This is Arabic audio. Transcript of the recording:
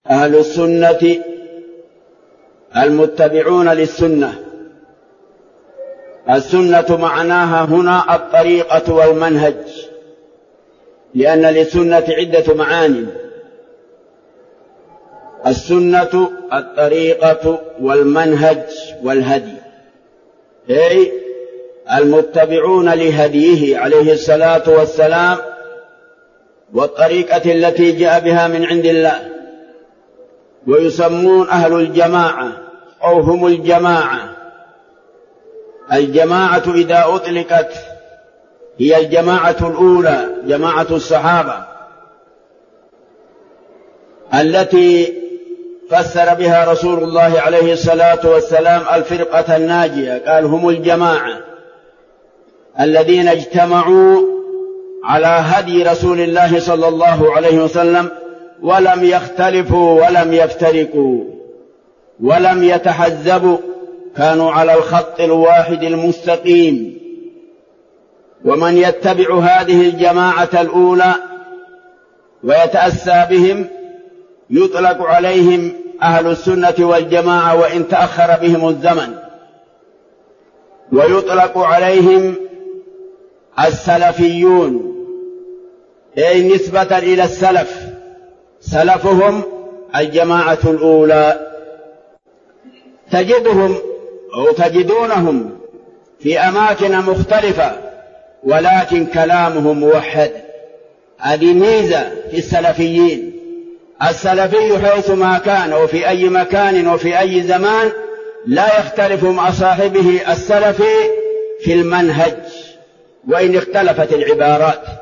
أهل السنة المتبعون للسنة. السنة معناها هنا الطريقة والمنهج، لأن للسنة عدة معاني: السنة الطريقة والمنهج والهدي، أي المتبعون لهديه عليه الصلاة والسلام والطريقة التي جاء بها من عند الله. ويسمون أهل الجماعة أو هم الجماعة. الجماعة إذا أطلقت هي الجماعة الأولى، جماعة الصحابة التي فسر بها رسول الله عليه الصلاة والسلام الفرقة الناجية، قال هم الجماعة الذين اجتمعوا على هدي رسول الله صلى الله عليه وسلم ولم يختلفوا ولم يفترقوا ولم يتحزبوا، كانوا على الخط الواحد المستقيم. ومن يتبع هذه الجماعة الأولى ويتأسى بهم يطلق عليهم أهل السنة والجماعة وإن تأخر بهم الزمن، ويطلق عليهم السلفيون، أي نسبة إلى السلف، سلفهم الجماعة الأولى. تجدهم أو تجدونهم في أماكن مختلفة ولكن كلامهم موحد. هذه ميزة في السلفيين. السلفي حيث ما كان وفي أي مكان وفي أي زمان لا يختلف مع صاحبه السلفي في المنهج وإن اختلفت العبارات.